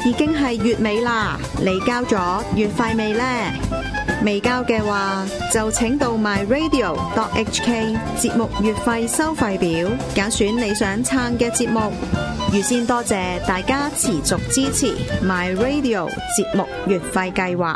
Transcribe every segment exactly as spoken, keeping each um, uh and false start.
已經係月尾啦，你交咗月費未呢？未交嘅話，就請到 my radio dot h k 節目月費收費表，揀選你想撐嘅節目。預先多謝大家持續支持 my radio 節目月費計劃。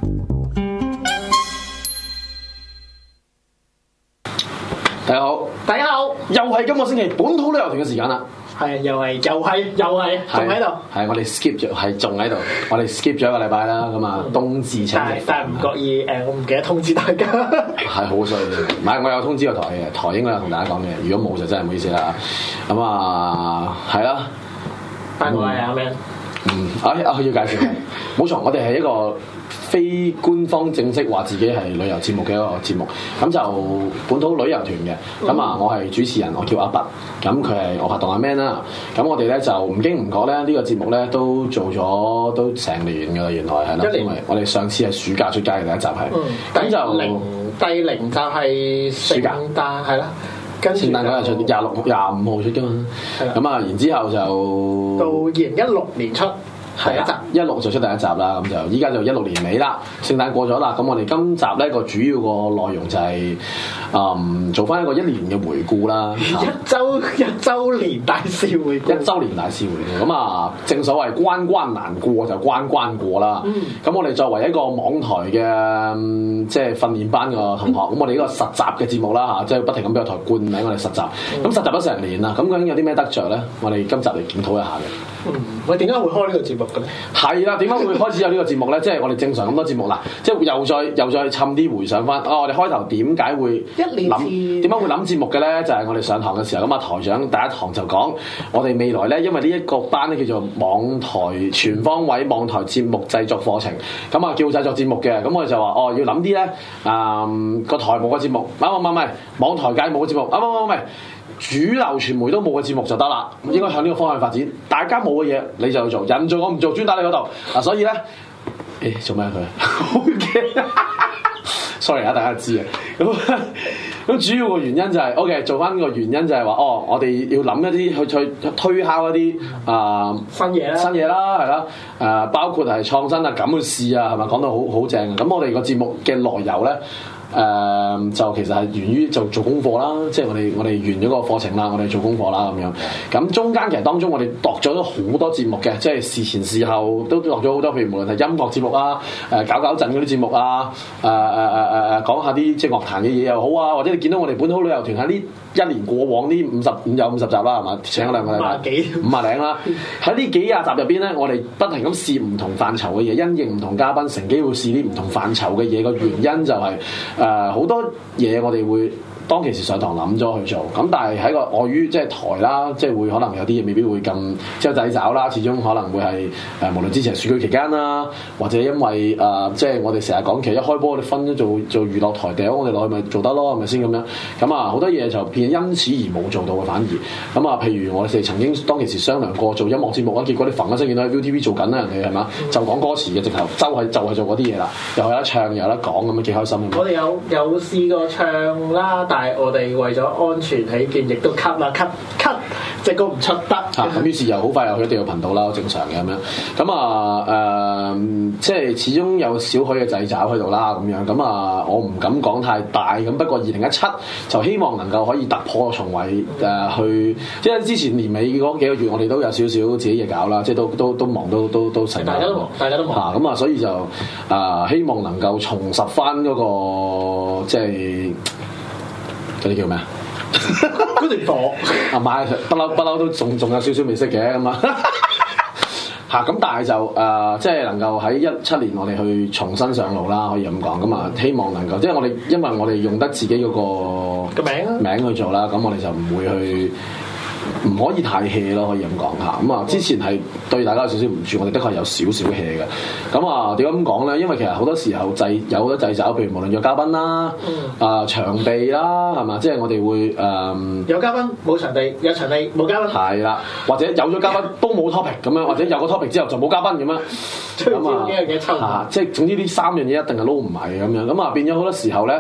大家好， 大家好， 又係今個星期本土旅遊團嘅時間啦。 係，又係，又係，又係，仲喺度。係， 我哋 skip 咗，係仲喺度。我哋 skip 咗一個禮拜啦，咁啊，冬至請食。 但係唔覺意誒，我唔記得通知大家。 係好衰嘅，唔係我有通知個台嘅，台應該有同大家講嘅。如果冇就真係唔好意思啦。咁啊，係啦。 拜拜啊，阿 Man。 嗯，啊啊，要介紹嘅，冇錯，我哋係一個非官方正式話自己係旅遊節目嘅一個節目，咁就本土旅遊團嘅。咁啊，我係主持人，我叫阿拔，咁佢係我拍檔阿 Man 啦。咁我哋咧就唔經唔覺咧，呢、這個節目咧都做咗都成年㗎啦，原來係啦，因為我哋上次係暑假出街嘅第一集係，咁、嗯、就零第零就係暑假，係啦。聖誕嗰日出，廿六廿五號出㗎嘛，咁啊，然之後就到二零一六年出第一集， 一六就出第一集啦，咁就依家就一六年尾啦，聖誕過咗啦，咁我哋今集咧個主要個內容就係、是、嗯做翻一個一年嘅回顧啦， 一週一週年大事回顧， 一週年大事回顧，咁啊正所謂關關難過就關關過啦，咁、嗯、我哋作為一個網台嘅即係訓練班嘅同學，咁、嗯、我哋呢個實習嘅節目啦嚇，即、就、係、是、不停咁俾個台冠名我哋實習，咁、嗯、實習咗成年啦，咁究竟有啲咩得着咧？我哋今集嚟檢討一下嘅。 嗯，喂，點解會開呢個節目嘅咧？ 係啦，點解會開始有呢個節目咧？即係我哋正常咁多節目啦，即係又再又再氹啲回想翻。哦，我哋開頭點解會諗？點解會諗節目嘅咧？就係、是、我哋上堂嘅時候，咁啊台長第一堂就講，我哋未來咧，因為呢一個班咧叫做網台全方位網台節目製作課程，咁啊叫製作節目嘅，咁我哋就話哦要諗啲咧，啊、嗯、個台冇嘅節目，唔唔唔係網台界冇嘅節目，啊唔唔唔係。主流傳媒都冇嘅節目就得啦，應該向呢個方向發展。大家冇嘅嘢你就要做，人做我唔做，專打你嗰度嗱。所以咧，誒、欸、做咩佢？OK sorry 啊，大家知啊。咁咁主要個原因就係、是、OK， 做翻個原因就係話，哦，我哋要諗一啲去去推敲一啲啊、呃、 新嘢啦， 新嘢啦，係啦，誒、呃、包括係創新啊、咁嘅事啊，係咪講到好好正？咁我哋個節目嘅來由咧。誒、呃、就其實係源於就做功課啦，即係我哋我哋完咗個課程啦，我哋做功課啦咁樣。咁中間其實當中我哋度咗咗好多節目嘅，即係事前事後都度咗好多，譬如無論係音樂節目啊，誒、呃、搞搞震嗰啲節目啊，誒誒誒誒誒講下啲即係樂壇嘅嘢又好啊，或者你見到我哋本土旅遊團喺呢一年過往呢五十五有五十集啦，係嘛？請咗兩個禮拜，五啊幾五啊零啦。喺呢幾廿集入邊咧，我哋不停咁試唔同範疇嘅嘢，因應唔同嘉賓，乘機會試啲唔同範疇嘅嘢。個原因就係、是。誒好、呃、多嘢我哋會當其時上堂諗咗去做，咁但係喺個礙於即係台啦，即係會可能有啲嘢未必會咁即係掣肘啦，始終可能會係誒、呃、無論之前選舉期間啦，或者因為誒、呃、即係我哋成日講，其實一開波我哋分咗做做娛樂台掉，我哋落去咪做得咯，係咪先咁樣？咁啊好多嘢就變因此而冇做到嘅，反而咁啊，譬如我哋曾經當其時商量過做音樂節目啊，結果你揈一聲見到喺 ViuTV 做緊啦，人哋係嘛，就講歌詞嘅直頭，就係就係做嗰啲嘢啦，又有得唱又有得講咁樣幾開心。 我哋有有試過唱啦。但係我哋為咗安全起見，亦都 cut 啦 cut cut，隻歌唔出得。嚇咁、啊、於是又好快又去第二個頻道啦，正常嘅咁樣。咁啊誒，即係始終有少許嘅掣肘喺度啦，咁樣。咁啊，我唔敢講太大。咁不過二零一七就希望能夠可以突破重圍誒、呃，去即係之前年尾嗰幾個月，我哋都有少少自己嘢搞啦，即係都都都忙，都都都成。大家都忙，大家都忙。嚇咁啊，所以就啊、呃，希望能夠重拾翻嗰、那個即係。嗰啲叫咩啊？ 嗰條火啊買不嬲不嬲都仲仲有少少未識嘅咁啊嚇咁，但係就誒、呃、即係能夠喺一七年我哋去重新上路啦，可以咁講咁啊，希望能夠即係我哋因為我哋用得自己嗰個個名名去做啦，咁我哋就唔會去。唔可以太 hea 咯，可以咁講嚇。咁啊，之前係對大家有少少唔住，我哋的確有少少 hea 嘅。咁啊，點解咁講咧？因為其實好多時候掣有好多掣肘，譬如無論約嘉賓啦、嗯、啊場地啦，係嘛？即係我哋會誒、嗯、 有嘉賓冇場地，有場地冇嘉賓。係啦，或者有咗嘉賓都冇 topic 咁樣，或者有個 topic 之後就冇嘉賓咁樣。咁啊，嚇，即係總之呢三樣嘢一定係撈唔埋咁樣。咁啊，變咗好多時候咧。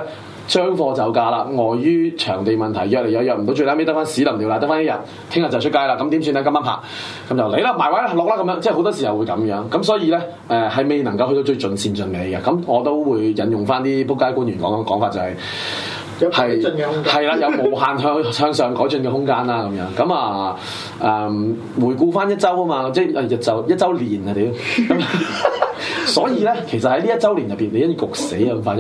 將貨就價啦，礙於場地問題約嚟又約唔到，最撚尾得翻屎淋尿啦，得翻一日，聽日就出街啦，咁點算咧？今晚拍咁就嚟啦，埋位啦，落啦咁樣，即係好多時候會咁樣，咁所以咧誒係未能夠去到最盡善盡美嘅，咁我都會引用翻啲仆街官員講嘅講法就係、是。係係啦，有無限向向上改進嘅空間啦，咁樣咁啊誒，回顧翻一週啊嘛，即係日就一週年啊屌，咁所以咧，其實喺呢一週年入邊，你一焗死啊咁快就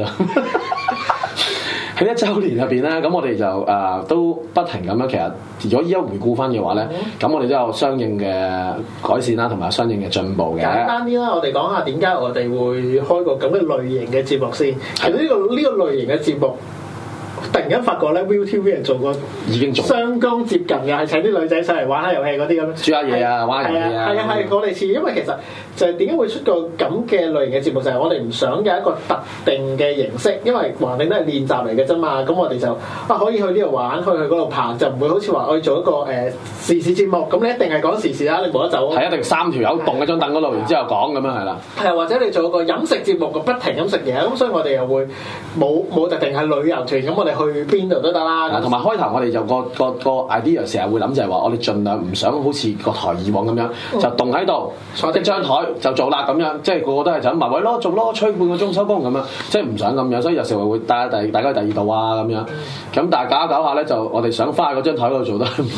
喺一週年入邊咧，咁我哋就誒、呃、都不停咁樣，其實如果依家回顧翻嘅話咧，咁我哋都有相應嘅改善啦，同埋相應嘅進步嘅。 簡單啲啦，我哋講下點解我哋會開個咁嘅類型嘅節目先。其實呢、呢個呢、呢個類型嘅節目。突然間發覺咧 ViuTV 人做過已經做相當接近嘅，係請啲女仔上嚟玩下遊戲嗰啲咁， 煮下嘢啊，玩下遊戲啊， 係啊係我哋似，因為其實就係點解會出個咁嘅類型嘅節目，就係、是、我哋唔想有一個特定嘅形式，因為橫掂都係練習嚟嘅啫嘛，咁我哋就啊可以去呢度玩，可以去嗰度拍，就唔會好似話我哋做一個誒、呃、時事節目，咁你一定係講時事啦，你冇得走。係一定三條友棟喺張凳嗰度，然之後講咁樣係啦。 係啊，或者你做一個飲食節目，個不停咁食嘢，咁所以我哋又會冇冇特定係旅遊團，咁我哋去邊度都得啦。 同埋開頭我哋就個個個 idea 成日會諗就係話，我哋盡量唔想好似個台以往咁樣，嗯、就棟喺度坐一張台就做啦咁樣，即係個個都係就咁埋位咯，做咯，吹半個鐘收工咁樣，即係唔想咁樣，所以有時候會帶第大家去第二度啊咁樣。咁、嗯、但係搞一搞下咧，就我哋想翻去嗰張台嗰度做得唔得？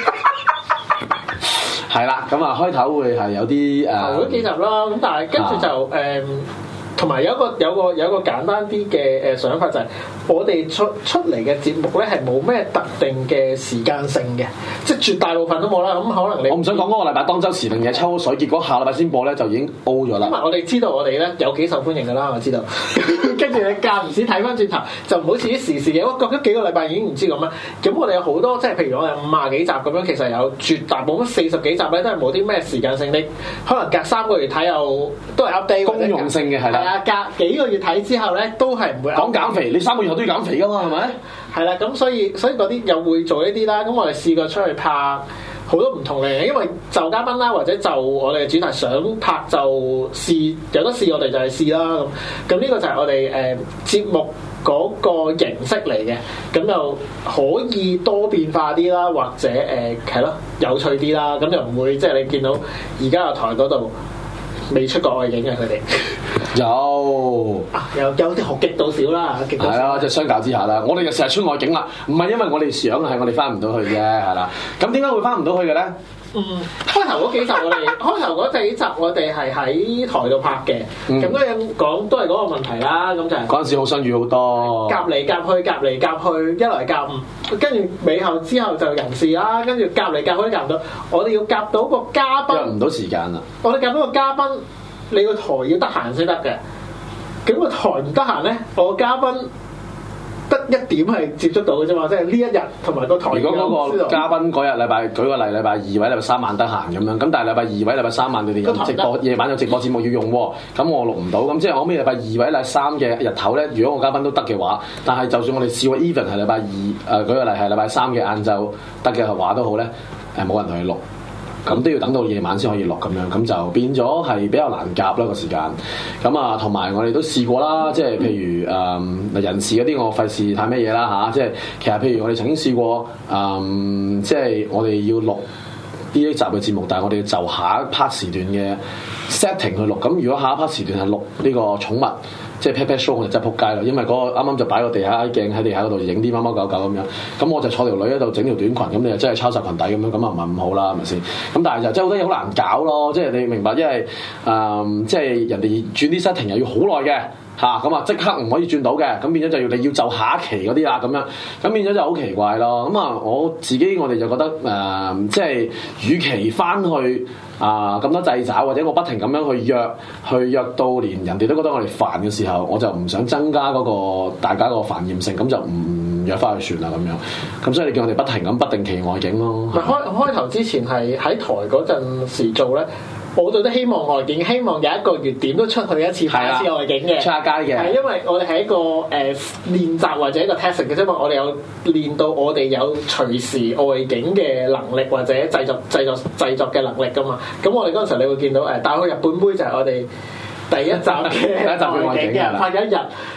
係啦，咁啊開頭會係有啲誒頭嗰幾集啦，咁但係跟住就誒。啊同埋有一個有一個有一個簡單啲嘅誒想法就係，我哋出出嚟嘅節目咧係冇咩特定嘅時間性嘅，即係絕大部分都冇啦。咁可能你我唔想講嗰個禮拜當週時令嘅抽水，結果下禮拜先播咧就已經 O 咗啦。 因為我哋知道我哋咧有幾受歡迎㗎啦，我知道。跟住你間唔時睇翻轉頭，就唔好似啲時事嘅，我覺得幾個禮拜已經唔知咁啦。咁我哋有好多即係譬如我哋五廿幾集咁樣，其實有絕大部分四十幾集咧都係冇啲咩時間性，你可能隔三個月睇又都係 update 公用性嘅係啦。 啊，隔幾個月睇之後咧，都係唔會講減肥。你三個月後都要減肥噶嘛，係咪？ 係啦，咁所以所以嗰啲又會做一啲啦。咁我哋試過出去拍好多唔同嘅嘢，因為就嘉賓啦，或者就我哋嘅主題想拍就試，有得試我哋就係試啦。咁咁呢個就係我哋誒、呃、節目嗰個形式嚟嘅，咁就可以多變化啲啦，或者誒係咯有趣啲啦。咁就唔會即係你見到而家個台嗰度。未出過外景嘅佢哋有啊，有有啲學極到少啦，極到少。係啊，即係相較之下啦，我哋就成日出外景啦，唔係因為我哋想，係我哋翻唔到去啫，係啦。咁點解會翻唔到去嘅咧？ 嗯，開頭嗰幾集我哋開頭嗰幾集我哋係喺台度拍嘅，咁嗰樣講都係嗰個問題啦。咁就係嗰陣時好相遇好多， 夾嚟夾去，夾嚟夾去，一來夾唔，跟住尾後之後就人事啦，跟住夾嚟夾去都夾唔到，我哋要夾到個嘉賓， 約唔到時間啦。 我哋夾到個嘉賓，你個台要得閒先得嘅。咁個台唔得閒咧，我個嘉賓。得一點係接觸到嘅啫嘛，即係呢一日同埋個台。 如果嗰個嘉賓嗰日禮拜，舉個例，禮拜二或者禮拜三晚得閒咁樣，咁但係禮拜二或者禮拜三晚你哋有直播，夜晚有直播節目要用喎，咁我錄唔到，咁即係我尾禮拜二或者禮拜三嘅日頭咧，如果個嘉賓都得嘅話，但係就算我哋試過 even 係禮拜二，誒、呃、舉個例係禮拜三嘅晏晝得嘅話都好咧，誒冇人同佢錄。咁都要等到夜晚先可以落咁樣，咁就變咗係比較難夾啦個時間。咁啊，同埋我哋都試過啦，即係譬如誒、嗯、人事嗰啲，我費事睇咩嘢啦嚇。即係其實譬如我哋曾經試過誒、嗯，即係我哋要錄呢一集嘅節目，但係我哋就下一 part 時段嘅 setting 去錄。咁如果下一 part 時段係錄呢個寵物，即係 pet pet show，我就真係撲街啦，因為嗰個啱啱就擺個地下鏡喺地下嗰度影啲貓貓狗狗咁樣，咁我就坐條女喺度整條短裙，咁你就真係抄實裙底咁樣，咁啊唔係咁好啦，係咪先？咁但係就真係好多嘢好難搞咯，即係你明白，因為誒、嗯、即係人哋轉啲 setting 又要好耐嘅嚇，咁啊即刻唔可以轉到嘅，咁變咗就要你要就下一期嗰啲啦咁樣，咁變咗就好奇怪咯。咁啊我自己我哋就覺得誒、呃，即係與其翻去。啊咁多掣肘，或者我不停咁樣去約，去約到連人哋都覺得我哋煩嘅時候，我就唔想增加嗰個大家個煩厭性，咁就唔約翻去算啦咁樣。咁所以你叫我哋不停咁不定期外景咯。 唔係開開頭之前係喺台嗰陣時做咧。我哋都希望外景，希望有一個月點都出去一次拍一次外景嘅， 出下街嘅。係因為我哋係一個誒、呃、練習或者一個 testing 嘅啫嘛，我哋有練到我哋有隨時外景嘅能力或者製作製作製作嘅能力噶嘛。咁我哋嗰陣時你會見到誒，大開日本杯就係我哋第一集嘅外景嘅，拍咗一日。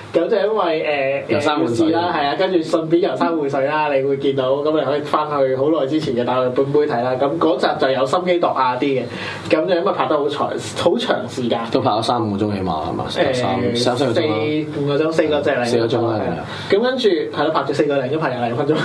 咁就因為誒遊山玩水啦，係啊，跟住順便遊山玩水啦，你會見到咁你可以翻去好耐之前嘅大陸本杯睇啦。咁嗰集就有心機度下啲嘅，咁就因為拍得好長好長時間， 都拍咗三五個鐘起碼係嘛？誒三三四個鐘啦， 四五個鐘四個隻嚟， 四個鐘啦， 咁跟住係咯，拍咗四個零，一拍廿零分鐘。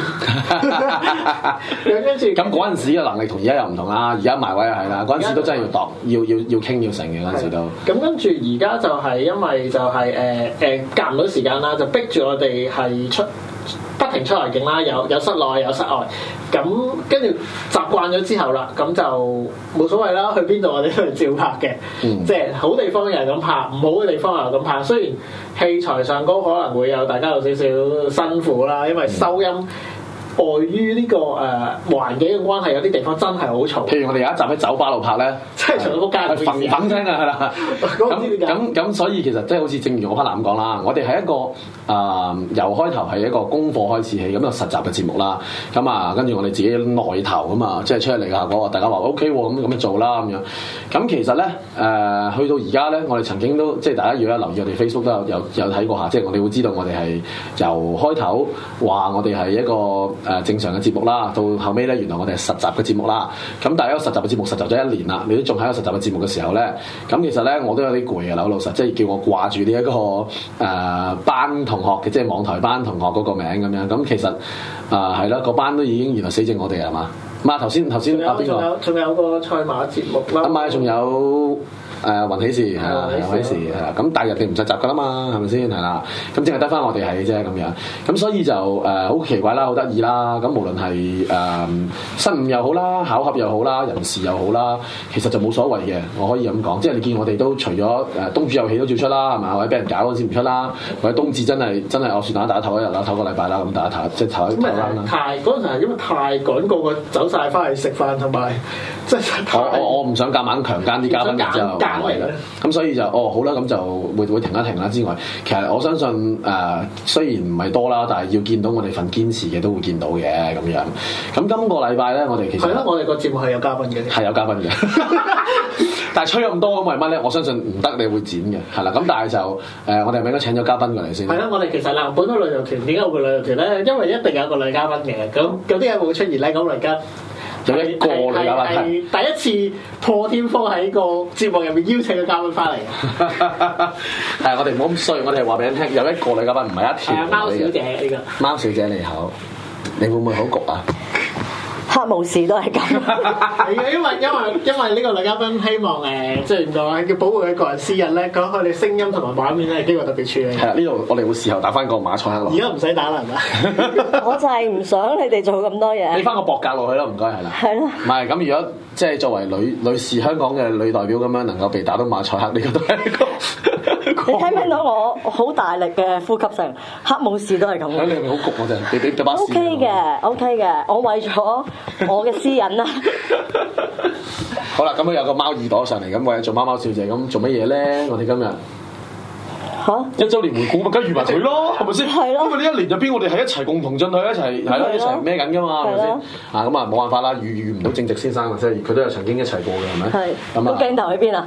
咁跟住咁嗰陣時嘅能力同而家又唔同啦，而家埋位又係啦，嗰陣時都真係要度，要要要傾要成嘅嗰陣時都。 咁跟住而家就係因為就係誒誒夾唔到時間啦，就逼住我哋係出不停出外景啦，有有室內有室外。咁跟住習慣咗之後啦，咁就冇所謂啦，去邊度我哋都係照拍嘅。嗯、即係好地方又係咁拍，唔好嘅地方又咁拍。雖然器材上高可能會有大家有少少辛苦啦，因為收音。嗯礙於呢個誒環境嘅關係，有啲地方真係好嘈。譬如我哋有一集喺酒吧度拍咧， 真係嘈到仆街， 係粉粉聲啊，係啦。咁咁咁，所以其實即係好似正如我 partner 咁講啦，我哋係一個啊、呃、由開頭係一個功課開始起，咁就實習嘅節目啦。咁啊，跟住我哋自己內頭啊嘛，即係出嚟嘅效果，大家話 O K 喎，咁咁就做啦咁樣。咁其實咧誒、呃，去到而家咧，我哋曾經都即係大家如果留意我哋 Facebook 都有有有睇過下，即係我哋會知道我哋係由開頭話我哋係一個。誒正常嘅節目啦，到後尾咧，原來我哋係實習嘅節目啦。咁但係一個實習嘅節目實習咗一年啦，你都仲喺一個實習嘅節目嘅時候咧，咁其實咧我都有啲攰嘅，老老實，即係叫我掛住呢一個誒、呃、班同學嘅，即係網台班同學嗰個名咁樣。咁其實啊係啦，個、呃、班都已經原來死剩我哋係嘛？咁啊頭先頭先啊邊個？仲有仲有個賽馬節目啦。 咁咪仲有。誒雲喜事係啦，雲喜事係啦，咁但係人哋唔實習噶啦嘛，係咪先係啦？咁淨係得翻我哋係啫咁樣，咁所以就誒好、呃、奇怪啦，好得意啦。咁無論係誒、呃、失誤又好啦，巧合又好啦，人事又好啦，其實就冇所謂嘅。我可以咁講，即係你見我哋都除咗誒冬至有戲都照出啦，係嘛？或者俾人搞嗰陣時唔出啦，或者冬至真係真係我算打打頭一日啦，頭個禮拜啦，咁打頭即係頭一頭啦。 太嗰陣時係因為太趕，個個走晒翻去食飯同埋，即係我我我唔想夾硬強姦啲嘉賓就係啦。咁所以就哦好啦，咁就會會停一停啦。之外，其實我相信誒、呃，雖然唔係多啦，但係要見到我哋份堅持嘅都會見到嘅咁樣。咁今個禮拜咧，我哋其實係咯， 我哋個節目係有嘉賓嘅， 係有嘉賓嘅。但係吹咁多咁為乜咧？我相信唔得，你會剪嘅係啦。咁但係就誒、呃，我哋係咪應該請咗嘉賓過嚟先？係啦， 我哋其實嗱，本土旅遊團點解會旅遊團咧？因為一定有個女嘉賓嘅。咁有啲嘢會出現咧，咁嚟緊。 有一個女嘉賓係第一次破天荒喺個節目入面邀請個嘉賓翻嚟。 係我哋唔好咁衰，我哋係話俾你聽，有一個女嘉賓唔係一條。係啊， 貓小姐呢個。 貓小姐你好，你會唔會好焗啊？ 黑武士都係咁， 係啊，因為因為因為呢個女嘉賓希望誒，即係點講咧，叫保護佢個人私隱咧，講佢哋聲音同埋畫面咧，經過特別處理。係啦，呢度我哋會事後打翻個馬賽克落。 而家唔使打啦，係嘛？ 我就係唔想你哋做咁多嘢。 俾翻個博格落去咯，唔該係啦。 係咯。 唔係咁，如果即係作為女女士香港嘅女代表咁樣，能夠被打到馬賽克，呢個都係一個。 你聽唔聽到我好大力嘅呼吸聲？黑武士都係咁。 你係咪好焗我真係？你俾把 O K 嘅，O K 嘅，我為咗我嘅私隱啦。 好啦，咁佢有個貓耳朵上嚟，咁為咗做貓貓小姐，咁做乜嘢咧？我哋今日嚇一週年回顧，咪梗係預埋佢咯，係咪先？係咯。因為呢一年入邊，我哋係一齊共同進去，一齊係咯，一齊孭緊噶嘛，係咪先？啊，咁啊冇辦法啦，遇遇唔到正直先生啊，即係佢都有曾經一齊過嘅，係咪？係。咁啊， 鏡頭喺邊啊？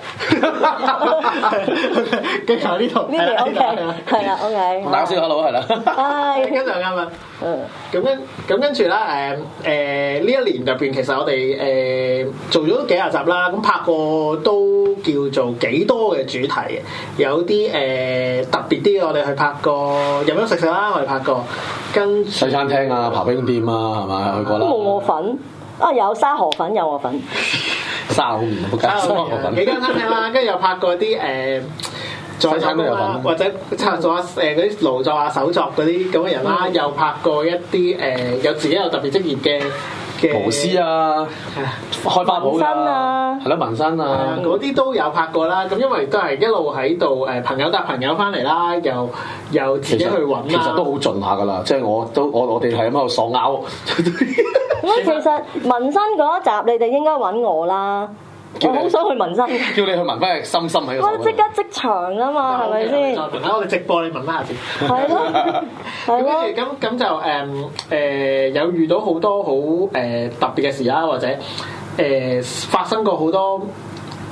鏡頭呢度。 呢邊 O K，係啦 O K。 打個先 hello 係啦。 係。 跟住啱啦。嗯。咁跟咁跟住啦，誒誒呢一年入邊，其實我哋誒做咗幾廿集啦，咁拍過都叫做幾多嘅主題嘅，有啲誒。誒特別啲，我哋去拍過飲飲食食啦，我哋拍過跟西餐廳啊、刨冰店啊，係咪去過啦？ 都冇我份啊，有沙河粉有我份， 沙河麵啊，仆街！沙河粉幾間餐廳啦，跟住又拍過啲誒西餐都有份，或者做下誒嗰啲勞作啊、手作嗰啲咁嘅人啦，嗯、又拍過一啲誒、呃、有自己有特別職業嘅。 無師啊，開花鋪啊，係咯，紋身啊， 嗰啲都有拍過啦。咁因為都係一路喺度誒，朋友搭朋友翻嚟啦，又又自己去揾啦。 其實都好盡下噶啦，即係我都我我哋係喺度喪拗。 咁其實紋身嗰一集，你哋應該揾我啦。我好想去紋身，叫你去紋翻隻心心喺個手。 我即刻即場啊嘛，係咪先？ 喺我哋直播你紋翻下先。 係咯，係咯。 咁咁就誒誒、呃呃、有遇到好多好誒、呃、特別嘅事啦，或者誒、呃、發生過好多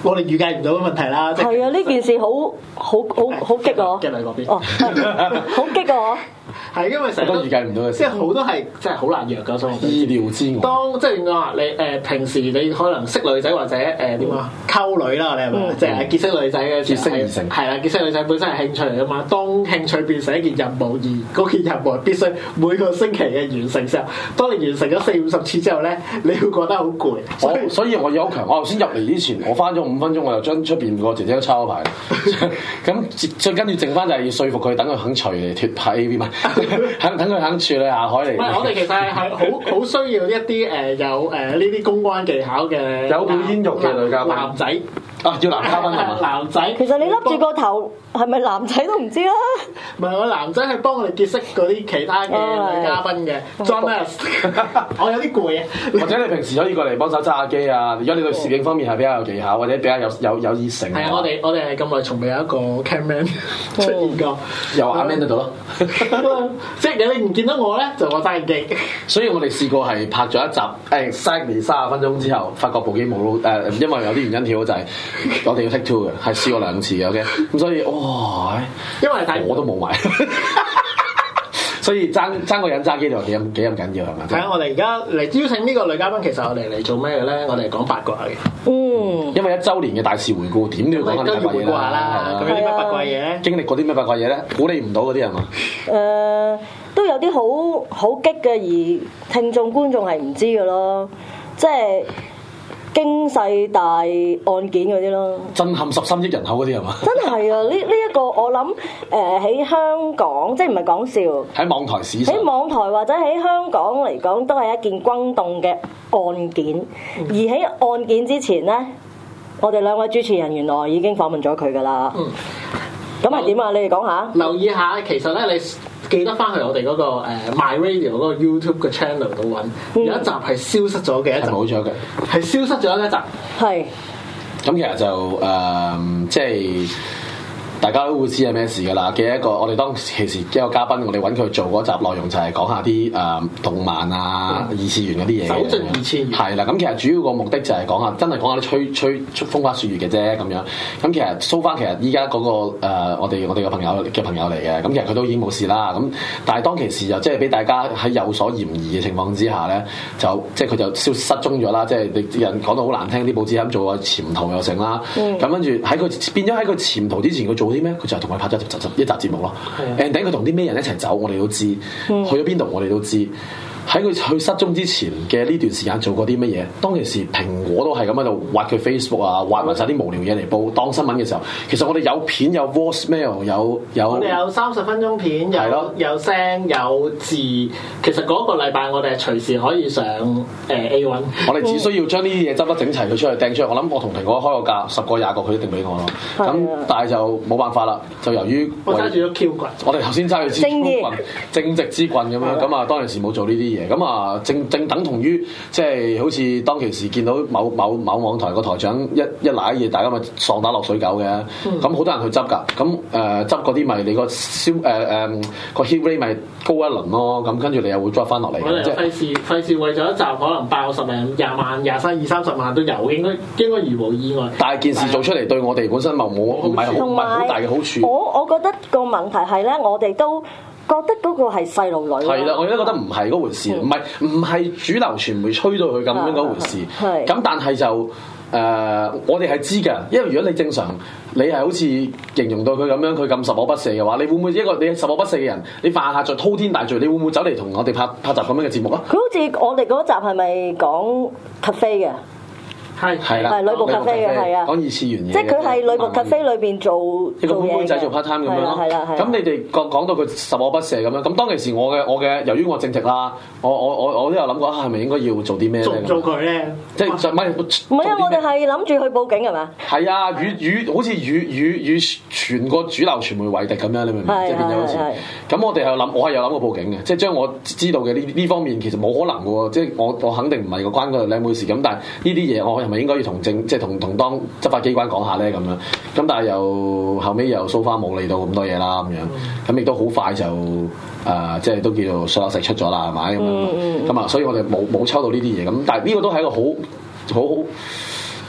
我哋預計唔到嘅問題啦。 係啊，呢件事好好好好激我。 嘅嚟嗰邊。 哦，好激我。 係因為成日都預計唔到嘅事， 即係好多係真係好難約㗎，所以意料之外。 當即係點講啊？你誒、呃、平時你可能識女仔或者誒點啊溝女啦，你係咪？即係結識女仔嘅時候係係啦，結識女仔本身係興趣嚟㗎嘛。當興趣變成一件任務，而嗰件任務必須每個星期嘅完成時候，當你完成咗四五十次之後咧，你會覺得好攰。 所以所以我要好強。我頭先入嚟之前，我翻咗五分鐘，我又將出邊個姐姐都抄牌。咁最跟住剩翻就係要說服佢，等佢肯除嚟脫拍 A V 嘛。肯等佢肯處理下海嚟。 唔係，我哋其實係好好需要一啲誒、呃、有誒呢啲公關技巧嘅有表演欲嘅女嘉賓男仔。 啊，要男嘉賓係嘛？ 男仔。 其實你笠住個頭係咪男仔都唔知啦。 唔係，我男仔係幫我哋結識嗰啲其他嘅女嘉賓嘅。John，我有啲攰啊。 或者你平時可以過嚟幫手揸下機啊。如果你對攝影方面係比較有技巧，或者比較有有有熱誠。 係啊，我哋我哋係咁耐，從未有一個 cameraman 出現過。 有阿 Man 喺度咯。 即係你唔見到我咧，就我揸機。 所以我哋試過係拍咗一集誒 exactly 三十分鐘之後，發覺部機冇誒、呃，因為有啲原因跳就係、是。我哋要 take two 嘅，係試過兩次嘅 ，OK，咁所以哇， 因為睇我都冇買，所以爭爭個人揸機就幾咁幾咁緊要係咪？ 係啊，我哋而家嚟邀請呢個女嘉賓，其實我哋嚟做咩嘅咧？我哋講八卦嘅。 嗯， 因為一週年嘅大事回顧，點都要講下啲八卦嘢啦。 咁有啲咩八卦嘢咧？ 經歷過啲咩八卦嘢咧？估你唔到嗰啲係嘛？ 誒、呃，都有啲好好激嘅，而聽眾觀眾係唔知嘅咯，即係。經世大案件嗰啲咯， 震撼十三億人口嗰啲係嘛？ 真係啊！呢呢一個我諗誒喺香港，即係唔係講笑。 喺網台史上， 喺網台或者喺香港嚟講，都係一件轟動嘅案件。嗯、而喺案件之前咧，我哋兩位主持人原來已經訪問咗佢㗎啦。嗯，咁係點啊？你哋講下。 留意下，其實咧你。記得翻去我哋嗰、那個、呃、My Radio 嗰個 YouTube 嘅 channel 度揾，嗯、有一集係消失咗嘅一集， 冇咗嘅， 係消失咗一集。 係。 咁其實就誒、呃，即係。大家都會知係咩事㗎啦。嘅一個我哋當其時一個嘉賓，我哋揾佢做嗰集內容就係講下啲誒、呃、動漫啊、嗯、二次元嗰啲嘢。走進二次元。係啦，咁其實主要個目的就係講下，真係講下啲吹吹風花雪月嘅啫咁樣。咁其實蘇翻其實依家嗰個、呃、我哋我哋個朋友嘅朋友嚟嘅，咁其實佢都已經冇事啦。咁但係當其時又即係俾大家喺有所嫌疑嘅情況之下咧，就即係佢就消失蹤咗啦。即係啲人講到好難聽，啲報紙咁做個潛逃又成啦。咁跟住喺佢變咗喺佢潛逃之前，佢做啲咩？佢就係同佢拍咗一集一集節目咯。ending 佢同啲咩人一齊走，我哋都知。嗯、去咗邊度，我哋都知。喺佢去失蹤之前嘅呢段時間做過啲乜嘢？當其時蘋果都係咁喺度挖佢 Facebook 啊，挖埋晒啲無聊嘢嚟報當新聞嘅時候，其實我哋有片有 voicemail 有有。我哋有三十分鐘片，有的有聲有字。其實嗰個禮拜我哋係隨時可以上誒 A 一。我哋只需要將呢啲嘢執得整齊，佢出去掟出去。我諗我同蘋果開個價十個廿個，佢一定俾我咯。咁的但係就冇辦法啦，就由於我揸住咗 Q 棍，我哋頭先揸住支 Q 棍，正直之棍咁樣。咁啊的，當其時冇做呢啲嘢。咁啊，正正等同於即係好似當其時見到某某某網台個台長一一攋嘢，大家咪喪打落水狗嘅。咁好、嗯、多人去執㗎。咁誒執嗰啲咪你個消誒誒個 hit rate 咪高一輪咯。咁跟住你又會 drop 翻落嚟。我哋費事費事為咗一集可能爆十零廿萬、廿三二三十萬都有，應該應該如無意外。但係件事做出嚟對我哋本身冇冇唔係好唔係好大嘅好處。我我覺得個問題係咧，我哋都。覺得嗰個係細路女，係啦，我而家覺得唔係嗰回事，唔係唔係主流傳媒吹到佢咁樣嗰回事。係咁，但係就誒、呃，我哋係知㗎，因為如果你正常，你係好似形容到佢咁樣，佢咁十惡不赦嘅話，你會唔會一個你十惡不赦嘅人，你犯下咗滔天大罪，你會唔會走嚟同我哋拍拍集咁樣嘅節目啊？佢好似我哋嗰集係咪講 cafe 嘅？係係啦，係女僕咖啡嘅，係啊，講二次元嘢，即係佢係女僕咖啡裏邊做一個妹妹仔做 part time 咁樣咯。係啦，係。咁你哋講講到佢十惡不赦咁樣，咁當其時我嘅我嘅，由於我正直啦，我我我我都有諗過啊，係咪應該要做啲咩咧？做做佢咧，即係就唔係唔係啊！我哋係諗住去報警係嘛？係啊，與與好似與與與全個主流傳媒為敵咁樣，你明唔明？即係變咗好似。咁我哋係有諗，我係有諗過報警嘅，即係將我知道嘅呢呢方面其實冇可能嘅喎，即係我我肯定唔係個關個靚妹事咁，但係呢啲嘢我。係咪應該要同政即係同同當執法機關講下咧咁樣？咁但係又後尾又 so far 冇理到咁多嘢啦咁樣，咁亦都好快就誒、呃、即係都叫做水落石出咗啦，係咪咁樣？咁啊，所以我哋冇冇抽到呢啲嘢咁，但係呢個都係一個好好好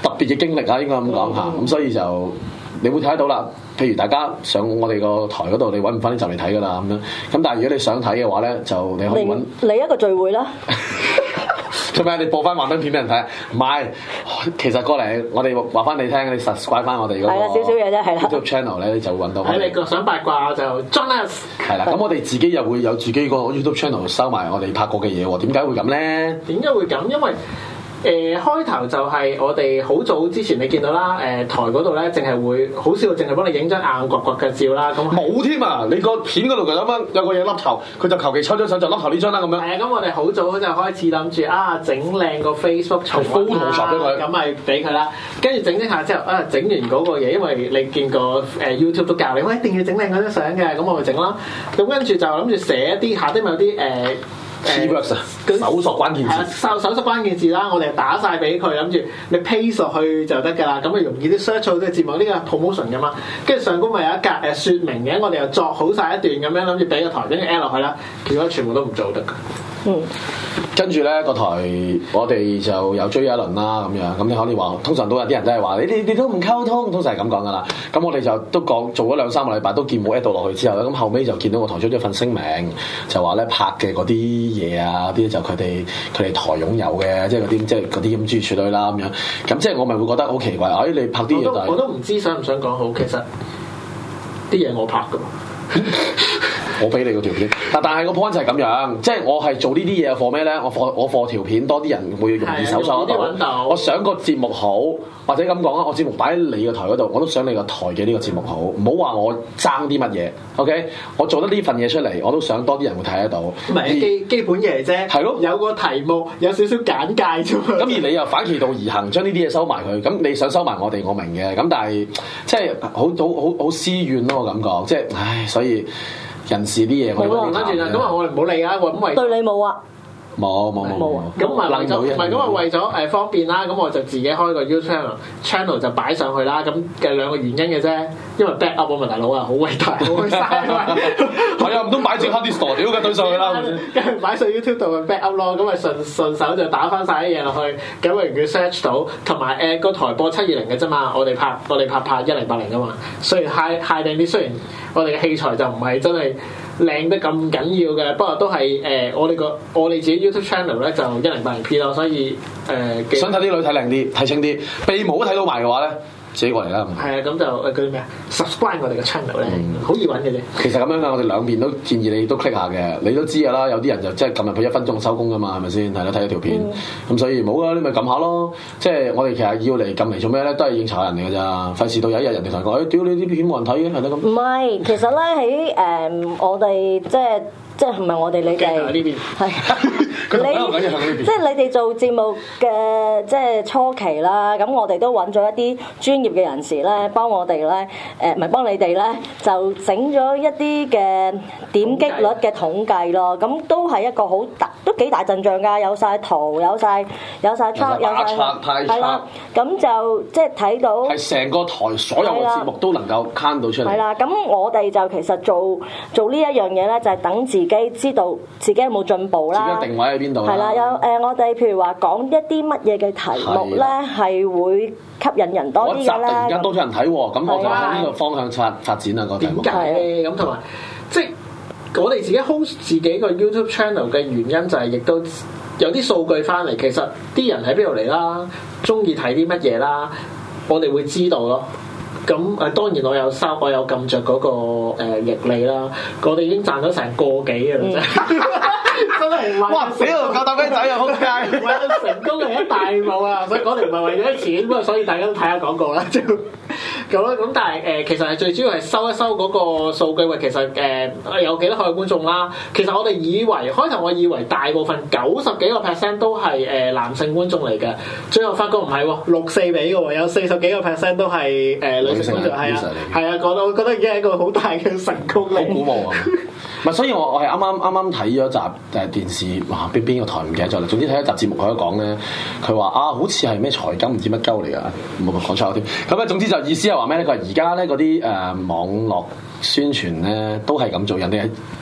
特別嘅經歷啊，應該咁講嚇。咁、嗯、所以就你會睇得到啦。譬如大家上我哋個台嗰度，你揾唔翻呢集嚟睇噶啦咁樣。咁但係如果你想睇嘅話咧，就你可以揾嚟一個聚會啦。 做咩？你播翻幻燈片俾人睇？唔係，其實過嚟我哋話翻你聽，你 subscribe 翻我哋嗰個係啦，少少嘢啫，係啦。 YouTube channel 咧，你就會揾到。 喺你個想八卦就 join us。 係啦，咁我哋自己又會有自己個 YouTube channel 收埋我哋拍過嘅嘢喎。點解會咁咧？ 點解會咁？因為誒、呃、開頭就係我哋好早之前你見到啦，誒、呃、台嗰度咧，淨係會好少，淨係幫你影張硬掘掘嘅照啦。咁冇添啊！你個片嗰度就咁樣有個嘢笠頭，佢就求其抽張相就笠頭呢張啦咁樣。係啊， 咁我哋好早就開始諗住啊，整靚個 Facebook 重溫啦，咁咪俾佢啦。跟住整整下之後啊，整完嗰個嘢，因為你見過誒 YouTube 都教你，喂一定要整靚嗰張相嘅，咁我咪整啦。咁跟住就諗住寫一啲下低咪有啲誒。呃 keywords 啊，搜索關鍵字， 搜搜索關鍵字啦，我哋打晒俾佢，諗住你 paste 落去就得㗎啦，咁咪容易啲 search 到啲節目，呢個 promotion 㗎嘛，跟住上高咪有一格誒説明嘅，我哋又作好晒一段咁樣，諗住俾個台，跟住 add 落去啦，結果全部都唔做得㗎。 嗯， 跟住咧個台我哋就有追一輪啦咁樣，咁你可以話，通常都有啲人都係話你哋你都唔溝通，通常係咁講噶啦。咁我哋就都講做咗兩三個禮拜都見冇 add 到落去之後咧，咁後尾就見到個台出咗份聲明，就話咧拍嘅嗰啲嘢啊，啲就佢哋佢哋台擁有嘅，即係嗰啲即係嗰啲咁諸如此類啦咁樣。咁即係我咪會覺得好奇怪，哎你拍啲嘢就係我都唔知想唔想講好，其實啲嘢我拍㗎。 我俾你個條片，但但係個 point 就係咁樣，即係我係做呢啲嘢貨咩咧？我貨我貨條片多啲人會容易搜索得到。到我想個節目好，或者咁講啊，我節目擺喺你個台嗰度，我都想你個台嘅呢個節目好。唔好話我爭啲乜嘢 ，OK？我做得呢份嘢出嚟，我都想多啲人會睇得到。唔係基基本嘢啫，係咯，有個題目，有少少簡介啫嘛。咁而你又反其道而行，將呢啲嘢收埋佢。咁你想收埋我哋，我明嘅。咁但係即係好好好好私怨咯，我感覺即係唉，所以。人事啲嘢，我哋跟住啦，咁啊我哋唔好理啊，咁為對你冇啊， 冇冇冇冇， 咁咪為咗唔係咁啊為咗誒方便啦，咁我就自己開個 YouTube channel channel 就擺上去啦，咁嘅兩個原因嘅啫，因為 back up 啊嘛大佬啊，好偉大，好嘥啊， 係啊，唔通擺正黑啲傻屌嘅對上去啦， 跟住擺上 YouTube 度咪 back up 咯，咁咪順順手就打翻晒啲嘢落去，咁咪佢 search 到，同埋誒個台播七二零嘅啫嘛，我哋拍我哋拍拍一零八零噶嘛，雖然 high high 定啲，雖然我哋嘅器材就唔係真係靚得咁緊要嘅，不過都係誒、呃、我哋個我哋自己 YouTube channel 咧就一零八零 P 咯，所以誒、呃、 想睇啲女睇靚啲睇清啲，鼻毛都睇到埋嘅話咧，自己過嚟啦。 係啊，咁就誒叫咩啊 subscribe 我哋嘅 channel 咧，好易揾嘅啫。 其實咁樣嘅，我哋兩邊都建議你都 click 下嘅，你都知㗎啦。有啲人就即係撳入去一分鐘收工㗎嘛，係咪先？係啦，睇一條片，咁、嗯、所以冇啊，你咪撳下咯。即係我哋其實要嚟撳嚟做咩咧？都係應酬人嚟㗎咋，費事到有一日人哋同你講，誒屌你啲片冇人睇嘅，係咯咁。唔係，其實咧喺誒我哋即係。即係唔係我哋你哋係你即係你哋做節目嘅即係初期啦，咁我哋都揾咗一啲專業嘅人士咧，幫我哋咧誒，唔係幫你哋咧，就整咗一啲嘅點擊率嘅統計咯。咁都係一個好大，都幾大陣仗㗎，有晒圖，有晒有晒 chart，有晒係啦。咁就即係睇到係成個台所有嘅節目都能夠慳到出嚟。 係啦，咁我哋就其實做做呢一樣嘢咧，就係等自己知道自己有冇進步啦， 自己定位喺邊度啦。 係啦，有誒、呃，我哋譬如話講一啲乜嘢嘅題目咧，係會吸引人多啲嘅咧。突然間多咗人睇喎，咁我就喺呢個方向發發展啊個題目。 點解咧？咁同埋即係我哋自己 host 自己個 YouTube channel 嘅原因就係，亦都有啲數據翻嚟。其實啲人喺邊度嚟啦，中意睇啲乜嘢啦，我哋會知道咯。咁誒當然我有收，我有撳着嗰個誒盈利啦，我哋已經賺咗成個幾嘅啦啫，真係哇！死我夠膽雞仔啊，仆街！為咗成功係一大步啊，所以嗰條唔係為咗錢，不過所以大家都睇下廣告啦，就咁啦。咁但係誒、呃，其實係最主要係收一收嗰個數據，喂，其實誒、呃、有幾多個觀眾啦？其實我哋以為開頭我以為大部分九十幾個 percent 都係誒男性觀眾嚟嘅，最後發覺唔係喎，六四比嘅喎，有四十幾個 percent 都係誒女性觀眾，係啊，係啊，講到我覺得已經係一個好大嘅成功力， 好鼓舞啊！唔係，所以我我係啱啱啱啱睇咗集誒電視，哇邊邊個台唔記得咗啦。總之睇一集節目佢都講咧，佢話啊，好似係咩財金唔知乜鳩嚟㗎，冇講錯添。咁咧總之就意思係話咩咧？佢話而家咧嗰啲誒網絡宣傳咧都係咁做，人哋係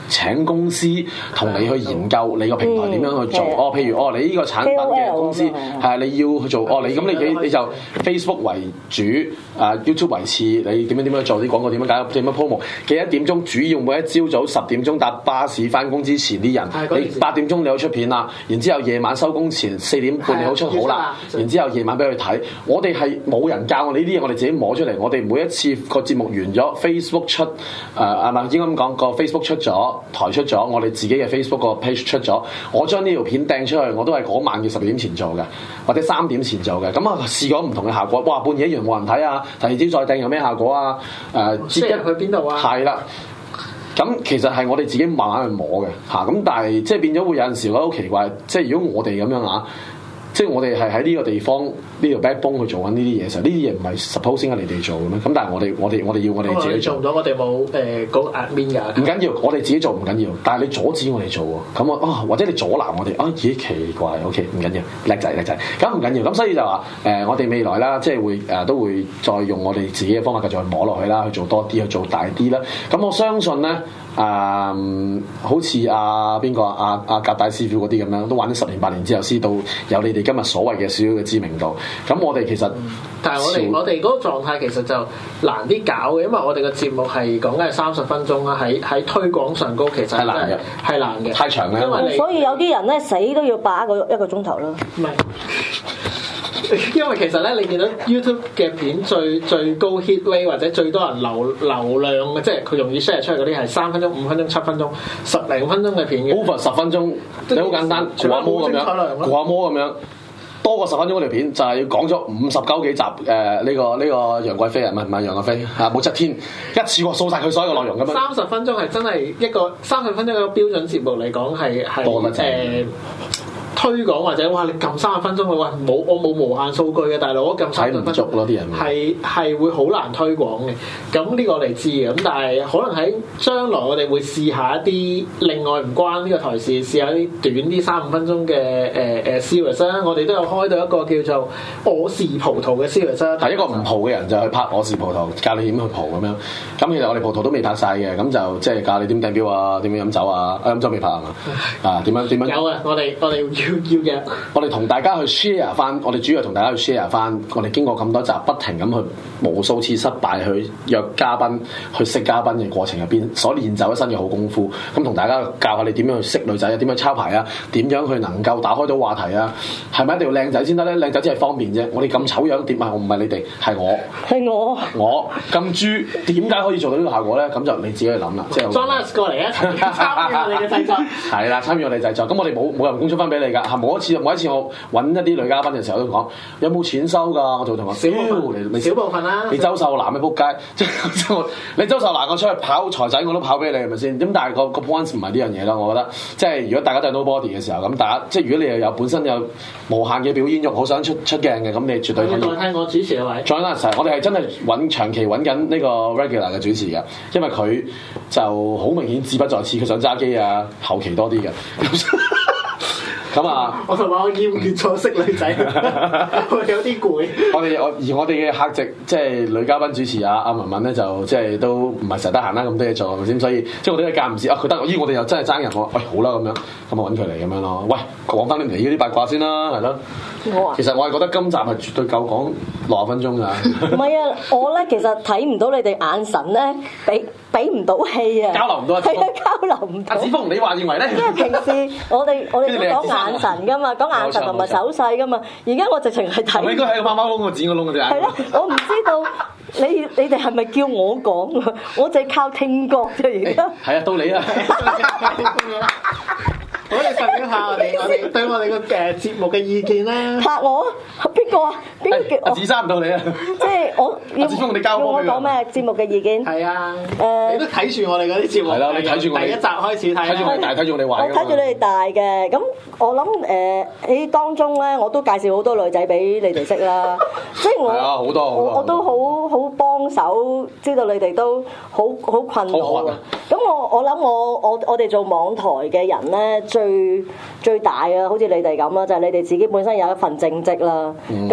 請公司同你去研究你個平台點樣去做。哦，譬如哦，你呢個產品嘅公司係啊，你要去做哦，你咁你你你就 Facebook 為主，啊 YouTube 為次，你點樣點樣做啲廣告，點樣搞，點樣 promo。幾多點鐘主要每一朝早十點鐘搭巴士翻工之前啲人，你八點鐘你好出片啦，然之後夜晚收工前四點半你好出好啦，然之後夜晚俾佢睇。我哋係冇人教我哋呢啲嘢，我哋自己摸出嚟。我哋每一次個節目完咗 ，Facebook 出誒係咪應該咁講？個 Facebook 出咗，台出咗，我哋自己嘅 Facebook 個 page 出咗，我將呢條片掟出去，我都係嗰晚嘅十二點前做嘅，或者三點前做嘅。咁啊試過唔同嘅效果，哇！半夜一樣冇人睇啊，第二朝再掟有咩效果啊？誒、呃，接一去邊度啊？ 係啦。咁其實係我哋自己慢慢去摸嘅嚇，咁但係即係變咗會有陣時覺得好奇怪，即係如果我哋咁樣啊。即係我哋係喺呢個地方呢條 backbone 去做緊呢啲嘢嘅時候，呢啲嘢唔係 suppose 應該你哋做嘅咩？咁但係我哋我哋我哋要我哋自己做。 做唔到，我哋冇誒嗰個 admin 㗎。唔緊要，我哋自己做唔緊要，但係你阻止我哋做喎，咁啊啊或者你阻攔我哋啊，咦奇怪 ，OK 唔緊要，叻仔叻仔，咁唔緊要，咁所以就話誒、呃，我哋未來啦，即係會誒、呃、都會再用我哋自己嘅方法繼續去摸落去啦，去做多啲，去做大啲啦。咁我相信咧。啊、嗯，好似阿邊個阿阿格大師傅嗰啲咁樣，都玩咗十年八年之後，先到有你哋今日所謂嘅少少嘅知名度。咁我哋其實， 嗯、但係我哋我哋嗰個狀態其實就難啲搞嘅，因為我哋個節目係講緊係三十分鐘啦，喺喺推廣上高其實係難嘅，係難嘅， 太長啦。 因為所以有啲人咧死都要霸一個一個鐘頭啦。 唔係。因為其實咧，你見到 YouTube 嘅片最最高 hit rate 或者最多人流流量嘅，即係佢容易 share 出嚟嗰啲係三分鐘、五分鐘、七分鐘、十零分鐘嘅片嘅。 over 十分鐘，你好簡單，過下摩咁樣，過下摩咁樣，多過十分鐘嗰條片就係要講咗五十九幾集誒呢、呃這個呢、這個楊貴妃啊，唔係唔係楊貴妃啊，武則天一次過掃晒佢所有嘅內容咁樣。 三十分鐘係真係一個三十分鐘一個標準節目嚟講係係誒。推廣或者哇，你撳三十分鐘嘅話冇我冇無限數據嘅大佬，我撳三十分鐘咯，啲人係係會好難推廣嘅。咁呢個我哋知嘅，咁但係可能喺將來我哋會試下一啲另外唔關呢個台事，試下啲短啲三五分鐘嘅誒誒 series 啦。我哋都有開到一個叫做我是葡萄嘅 series 啦。 係一個唔葡嘅人就去拍我是葡萄，教你點去葡咁樣。咁其實我哋葡萄都未拍晒嘅，咁就即係教你點掟標啊，點樣飲酒啊，飲酒未拍係嘛？啊點樣點樣？ 有啊，我哋我哋要要嘅。 我哋同大家去 share 翻，我哋主要同大家去 share 翻，我哋經過咁多集不停咁去無數次失敗去約嘉賓去識嘉賓嘅過程入邊，所練就一身嘅好功夫。咁同大家教下你點樣去識女仔啊，點樣抄牌啊，點樣去能夠打開到話題啊？係咪一定要靚仔先得咧？靚仔只係方便啫。我哋咁醜樣點啊？我唔係你哋，係我係我我咁豬，點解可以做到呢個效果咧？咁就你自己去諗啦。即係 Jonas 過嚟啊，參與我哋嘅製作。 係啦，參與我哋製作。咁我哋冇冇人工出翻俾你㗎，係冇。每一次，每一次我揾一啲女嘉賓嘅時候都講有冇錢收㗎？我就同佢少部分，你少部分啦。 你周秀娜咩仆街？即係我你周秀娜我出去跑財仔我都跑俾你係咪先？咁但係個個 point 唔係呢樣嘢咯。我覺得即係如果大家都係 nobody 嘅時候，咁大家即係如果你又有本身有無限嘅表演欲，好想出出鏡嘅，咁你絕對可以。 再聽我主持啊，位。再啦，成我哋係真係揾長期揾緊呢個 regular 嘅主持嘅，因為佢就好明顯志不在此，佢想揸機啊，後期多啲嘅。咁啊！ 我同埋我厭倦咗識女仔，我有啲攰。 我哋我而我哋嘅客席即係女嘉賓主持啊，阿文文咧就即係都唔係成日得閒啦，咁多嘢做係咪先？所以即係我哋間唔時啊，佢得，咦我哋又真係爭人喎，喂好啦咁樣，咁啊揾佢嚟咁樣咯。喂，講翻你哋嗰啲八卦先啦，係咯。其實我係覺得今集係絕對夠講六十分鐘㗎。唔係啊，我咧其實睇唔到你哋眼神咧，俾俾唔到氣啊， 交流唔到。 係啊，交流唔到。 阿子峰，你話認為咧？ 因為平時我哋我哋都講眼神㗎嘛，講眼神同埋手勢㗎嘛。而家我直情係睇。 我應該喺個貓貓窿個剪個窿嗰隻眼。 係咯，我唔知道你你哋係咪叫我講啊？我淨係靠聽覺啫，而家。係啊，到你啦。 我哋發表下我哋我哋對我哋個誒節目嘅意見啦。 拍我邊個啊？邊個叫？ 阿子珊唔到你啊！ 即係我要子峰，你交我講咩節目嘅意見？ 係啊，誒，你都睇住我哋嗰啲節目。係啦，你睇住我哋第一集開始睇。 睇住我哋大，睇住我哋壞。 我睇住你哋大嘅，咁我諗誒喺當中咧，我都介紹好多女仔俾你哋識啦。即係我好多好多， 我都好好幫手，知道你哋都好好困擾。咁我我諗我我我哋做網台嘅人咧。最最大啊，好似你哋咁啦，就係、是、你哋自己本身有一份正職啦，咁、嗯、就係真係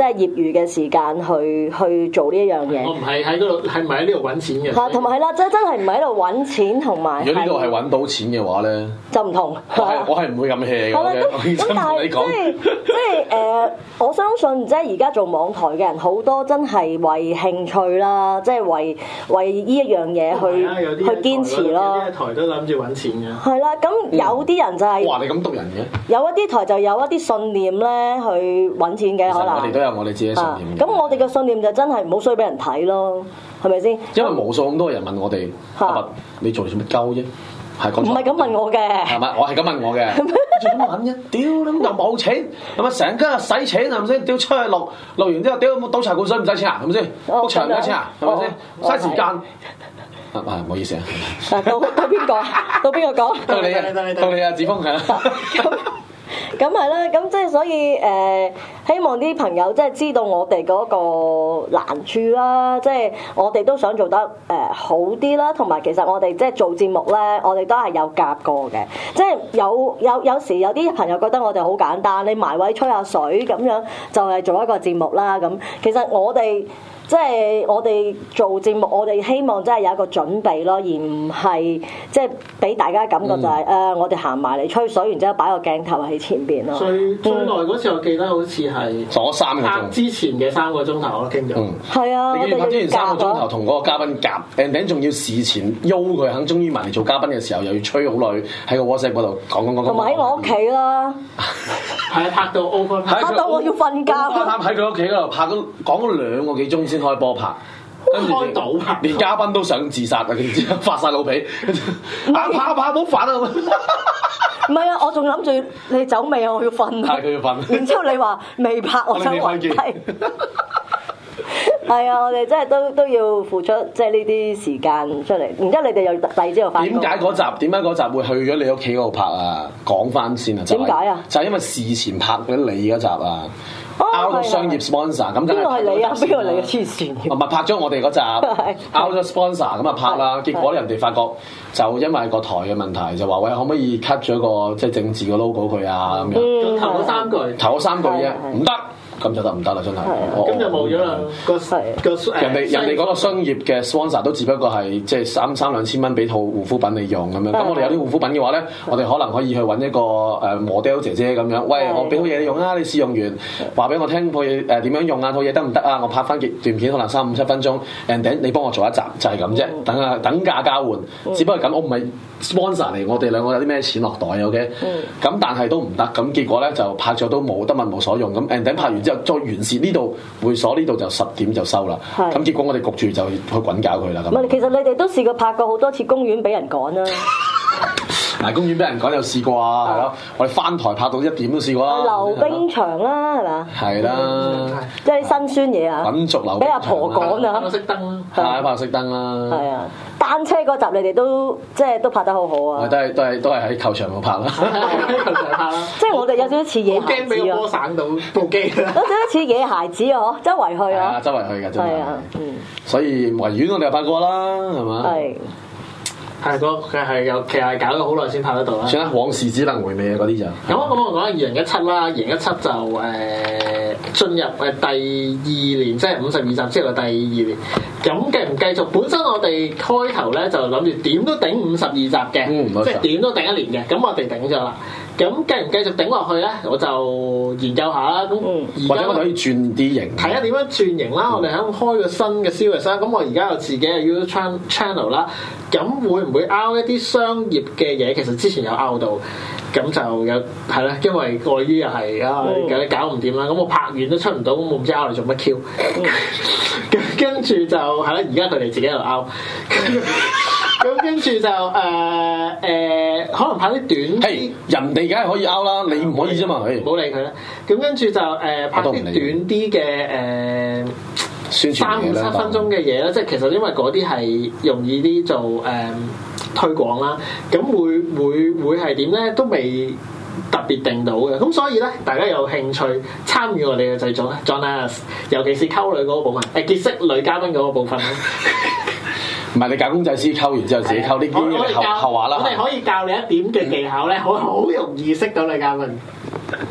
係業餘嘅時間去去做呢一樣嘢。 我唔係喺嗰度，係唔係喺呢度揾錢嘅？ 係同埋係啦，即係真係唔係喺度揾錢，同埋如果呢度係揾到錢嘅話咧， 就唔同。 我係我係唔會咁 hea 嘅。 係啦，咁咁但係即係即係誒，我相信即係而家做網台嘅人好多真係為興趣啦，即係為為呢一樣嘢去去堅持咯。 有啲台都諗住揾錢嘅。 係啦，咁有啲人就係哇！你咁督人嘅？ 有一啲台就有一啲信念咧去揾錢嘅，可能我哋都有我哋自己信念。 咁我哋嘅信念就真係唔好衰俾人睇咯，係咪先？ 因為無數咁多人問我哋，阿伯你做嚟做乜鳩啫？係講唔係咁問我嘅， 係咪？我係咁問我嘅。做乜揾啫？屌你又冇錢，係咪成家使錢係咪先？屌出去錄錄完之後，屌倒茶罐水唔使錢啊？係咪先？屋場唔使錢啊？係咪先？嘥時間。啊啊！唔好意思啊。 到到邊個？到邊個講？ 到你啊！到你啊！子峰係啦。 咁係啦，咁即係所以誒、呃，希望啲朋友即係知道我哋嗰個難處啦，即係我哋都想做得誒、呃、好啲啦，同埋其實我哋即係做節目咧，我哋都係有夾過嘅，即係有有有時有啲朋友覺得我哋好簡單，你埋位吹下水咁樣就係做一個節目啦，咁其實我哋。即係我哋做節目，我哋希望真係有一個準備咯，而唔係即係俾大家感覺就係、是、誒、嗯呃，我哋行埋嚟吹水，然之後擺個鏡頭喺前邊咯。 最最耐嗰次我記得好似係咗三個鐘之前嘅三個鐘頭咯，傾咗。 嗯， 係啊， 你拍之前三個鐘頭同嗰個嘉賓夾 ending 仲要事前邀佢肯終於埋嚟做嘉賓嘅時候，又要吹好耐喺個 WhatsApp 嗰度講講講講。 同埋喺我屋企啦， 係啊，拍到 over， 拍到我要瞓覺。 喺佢屋企嗰度拍咗講咗兩個幾鐘先開波拍。跟住開到拍， 連嘉賓都想自殺啊！跟住之後發晒老脾，拍拍拍好煩啊！ 唔係啊，我仲諗住你走未啊？我要瞓啊！ 係佢要瞓。 然之後你話未拍，我想暈低。係啊，我哋真係都都要付出即係呢啲時間出嚟。然之後你哋又第二朝又翻工。點解嗰集點解嗰集會去咗你屋企嗰度拍啊？講翻先啊！ 點解啊？ 就係因為事前拍咗你嗰集啊！out 咗商業 sponsor 咁， 邊個係你啊？邊個你嘅黐線？ 唔係拍咗我哋嗰集 out 咗 sponsor 咁啊拍啦，結果人哋發覺就因為個台嘅問題，就話喂，可唔可以 cut 咗個即係政治嘅 logo 佢啊咁樣？ 頭嗰三句， 頭嗰三句啫，唔得。咁就得唔得啦？真係， 咁就冇咗啦。個個人哋人哋嗰個商業嘅 sponsor 都只不過係即係三三兩千蚊俾套護膚品你用咁樣。咁我哋有啲護膚品嘅話咧，我哋可能可以去揾一個誒 model 姐姐咁樣。喂，我俾套嘢你用啊，你試用完話俾我聽套嘢誒點樣用啊？套嘢得唔得啊？我拍翻段片可能三五七分鐘 ，and then 你幫我做一集就係咁啫。等啊等價交換，只不過咁，我唔係 sponsor 嚟，我哋兩個有啲咩錢落袋 OK？咁但係都唔得，咁結果咧就拍咗都冇得物無所用。咁 and then 拍完之後。再完善呢度會所呢度就十點就收啦，咁結果我哋焗住就去滾搞佢啦。咁唔係，其實你哋都試過拍過好多次公園俾人趕啦。嗱，公園俾人趕有試過啊，係咯，我哋翻台拍到一點都試過啦。溜冰場啦，係嘛？係啦，即係啲辛酸嘢啊！滾軸溜俾阿婆趕啊！ 熄燈啦， 係拍熄燈啦。係啊， 單車嗰集你哋都即係都拍得好好啊！ 都係都係都係喺球場度拍啦， 喺球場拍啦。 即係我哋有少少似野孩子啊！ 驚俾個波省到部機啦！ 有少少似野孩子啊！周圍去啊！ 係啊，周圍去㗎真係。 係啊，嗯。 所以維園我哋又拍過啦，係嘛？係。 係個佢係有其實係搞咗好耐先拍得到啦。 算啦，往事只能回味啊！嗰啲就咁咁我講二零一七啦，二零一七就誒、呃、進入誒第二年，即係五十二集之後嘅第二年。咁繼唔繼續？本身我哋開頭咧就諗住點都頂五十二集嘅， 嗯、 即係點都頂一年嘅。咁我哋頂咗啦。咁繼唔繼續頂落去咧？我就研究下啦。咁而家或者我哋可以轉啲型， 睇下點樣轉型啦。嗯、我哋喺開個新嘅 series 啦。咁我而家有自己嘅 YouTube channel 啦。咁會唔會 out 一啲商業嘅嘢？其實之前有 out 到，咁就有係啦。因為過於又係啊，有啲搞唔掂啦。咁我拍完都出唔到，咁我唔知 out 嚟做乜 Q。咁跟住就係啦。而家佢哋自己喺度 out。咁跟住就誒誒、呃呃，可能拍啲短啲， 人哋梗係可以 out 啦，你唔可以啫嘛，唔好理佢啦。咁跟住就誒、呃、拍啲短啲嘅誒宣傳三五七分鐘嘅嘢啦，即係其實因為嗰啲係容易啲做誒、呃、推廣啦。咁會會會係點咧？都未特別定到嘅。咁所以咧，大家有興趣參與我哋嘅製作咧 join us， 尤其是溝女嗰個部分，誒結識女嘉賓嗰個部分咧。 唔係你教公仔師溝完之後自己溝呢啲後後話啦。 我哋可以教你一點嘅技巧咧，好好容易識到女嘉賓。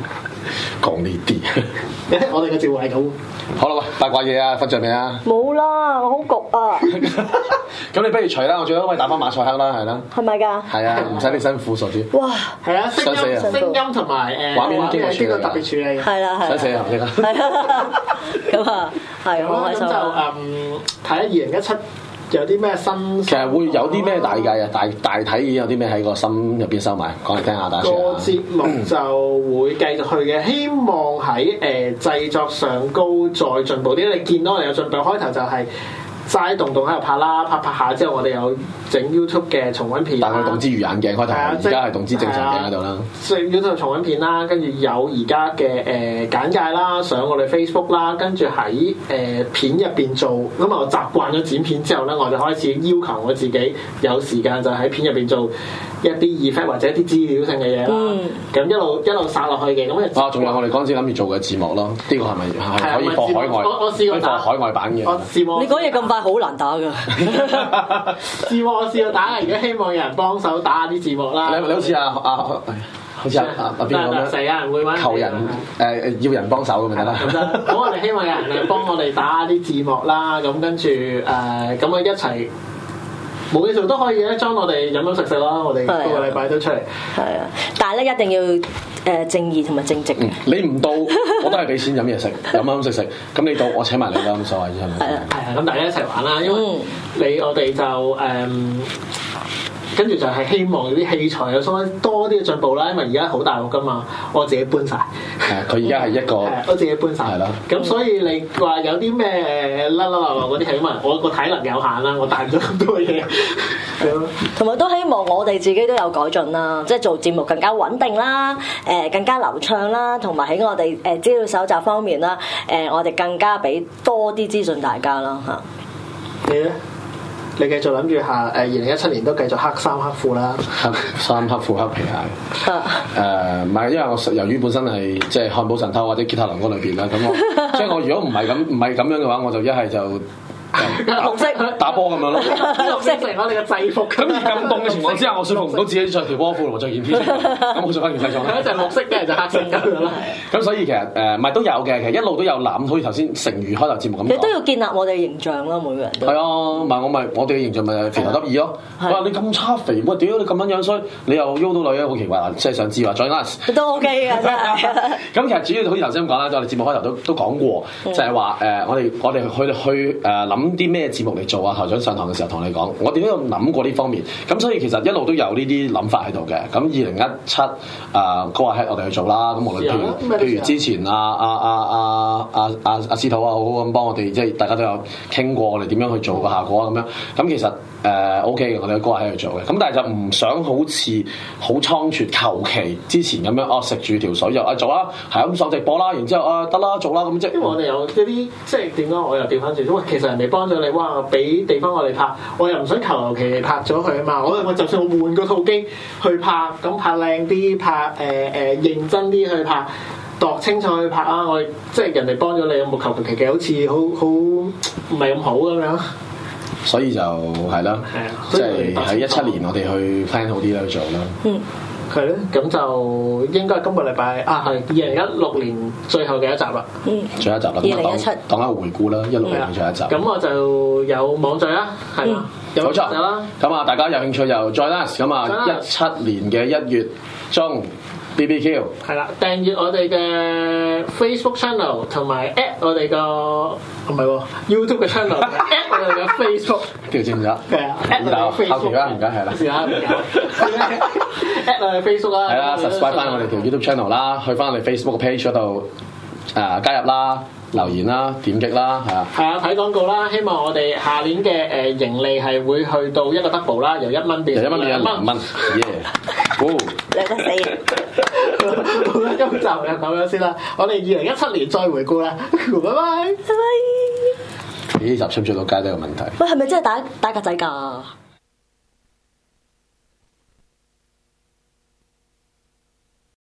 講呢啲， 我哋嘅節目係咁。 好啦，喂，八卦嘢啊，瞓着未啊？ 冇啦，我好焗啊！ 咁你不如除啦，我最多可以打翻馬賽克啦，係啦。 係咪㗎？ 係啊，唔使你辛苦傻豬。 哇！ 係啊，聲音想死啊聲音同埋誒畫面經過處理經過特別處理嘅。 係啦係啦。 想死啊！你係啦，咁啊，係好開咁就心啊！ 誒睇下二零一七有啲咩新。 其實會有啲咩大計啊？大大體已經有啲咩喺個心入邊收埋，講嚟聽下大家。 個節目就會繼續去嘅，希望喺誒、呃、製作上高再進步啲。你見到我哋有進步，開頭就係齋動動喺度拍啦，拍拍下之後我哋有整 YouTube 嘅重溫片。 但係動之魚眼鏡開頭，而家係動之正常鏡喺度啦。 即係 YouTube 重溫片啦，跟住有而家嘅誒簡介啦，上我哋 Facebook 啦，跟住喺誒片入邊做。咁啊，我習慣咗剪片之後咧，我就開始要求我自己有時間就喺片入邊做一啲 effect 或者一啲資料性嘅嘢啦。咁、嗯、一路一路殺落去嘅。咁啊，仲有我哋嗰陣時諗住做嘅字幕咯，呢、呢個係咪係可以放海外？ 我我試過打海外版嘅。 我試過。 你講嘢咁快，好難打㗎。 字幕我試過打，如果希望有人幫手打下啲字幕啦。 你你好似啊啊，好似啊啊邊個咁樣？ 成日有人會揾求人誒誒要人幫手咁咪得啦。 咁得。咁我哋希望有人嚟幫我哋打下啲字幕啦。咁跟住誒，咁我一齊冇嘢做都可以嘅，裝我哋飲飲食食啦。我哋個個禮拜都出嚟。係啊， 但係咧一定要誒正義同埋正直嘅。 你唔到我都係俾錢飲嘢食，飲飲食食。咁你到我請埋你啦，冇所謂啫，係咪？ 係啊，係啊，咁大家一齊玩啦。因為你我哋就誒。跟住就係希望啲器材有所多啲嘅進步啦，因為而家好大鑊噶嘛，我自己搬晒。係， 佢而家係一個， 我自己搬晒。係啦。咁所以你話有啲咩甩甩漏漏嗰啲係因為我個體能有限啦，我帶唔到咁多嘢。 同埋都希望我哋自己都有改進啦，即係做節目更加穩定啦，誒更加流暢啦，同埋喺我哋誒資料搜集方面啦，誒我哋更加俾多啲資訊大家啦嚇。 你咧？你繼續諗住下誒二零一七年都繼續黑衫黑褲啦， 黑衫黑褲黑皮鞋。誒唔係，因為我由於本身係即係漢堡神偷或者吉他龍哥裏邊啦，咁我即係我如果唔係咁唔係咁樣嘅話，我就一係就紅色打波咁樣咯。 綠色成我哋嘅制服。 咁而咁凍嘅情況之下，我說服唔到自己着條波褲，着件 T 恤，咁我着翻件西裝啦。 一就綠色嘅，就黑色咁啦。 咁所以其實誒唔係都有嘅，其實一路都有諗，好似頭先成瑜開頭節目咁。 你都要建立我哋形象啦，每個人都。係啊，唔係我咪我哋嘅形象咪肥頭得意咯。我話你咁差肥，喂屌你咁樣樣衰，你又喐到女啊，好奇怪啊！即係想知話再拉。 都 OK 嘅真係。咁其實主要好似頭先咁講啦，我哋節目開頭都都講過，就係話誒我哋我哋去去誒諗啲咩節目嚟做啊？台長上堂嘅時候同你講，我哋都有諗過呢方面。咁所以其實一路都有呢啲諗法喺度嘅。咁二零一七啊，Go Ahead我哋去做啦。咁無論譬如譬如之前啊啊啊啊啊啊阿司徒啊，好好咁幫我哋，即係大家都有傾過我哋點樣去做個效果啊咁樣。咁其實誒 O K 嘅，我哋 Go Ahead喺度做嘅。咁但係就唔想好似好倉促求其之前咁樣哦，食住條水就啊做啦，係咁上直播啦，然之後啊得啦做啦咁即係。 因為我哋有一啲即係點講，我又調翻轉，因為其實人哋幫咗你，哇俾地方我哋拍，我又唔想求求其其拍咗佢啊嘛。我我就算我換個套機去拍，咁拍靚啲，拍誒誒、呃、認真啲去拍，度清楚去拍啊！我即係人哋幫咗你，有冇求求其其好似好好唔係咁好咁樣？ 所以就係啦，即係喺一七年我哋去 plan 好啲啦，去做啦。 嗯，係咧，咁就應該係今個禮拜啊，係二零一六年最後嘅一集啦。嗯， 最後一集啦。 二零一七當一個回顧啦，一六年最後一集。 咁我就有網聚啦，係嘛？有集啦。咁啊，大家有興趣又再啦。咁啊，一七年嘅一月中 B B Q 係啦，訂閱我哋嘅 Facebook channel 同埋 at 我哋個唔係喎 YouTube 嘅 channel，at 我哋嘅 Facebook 調轉咗。係啊，at 我哋 Facebook 啦，唔該係啦。是啊，唔該。at 我哋 Facebook 啦。係啦 ，subscribe 翻我哋條 YouTube channel 啦，去翻我哋 Facebook 嘅 page 嗰度誒加入啦。留言啦、點擊啦，係啊，係啊，睇廣告啦。希望我哋下年嘅誒盈利係會去到一個 double 啦，由一蚊變由一蚊變兩蚊，耶！好， 兩個死。 好啦，今集就咁樣先啦。我哋二零一七年再回顧啦，拜拜，拜拜。 呢集出唔出到街都有問題。 喂，係咪真係打打格仔㗎？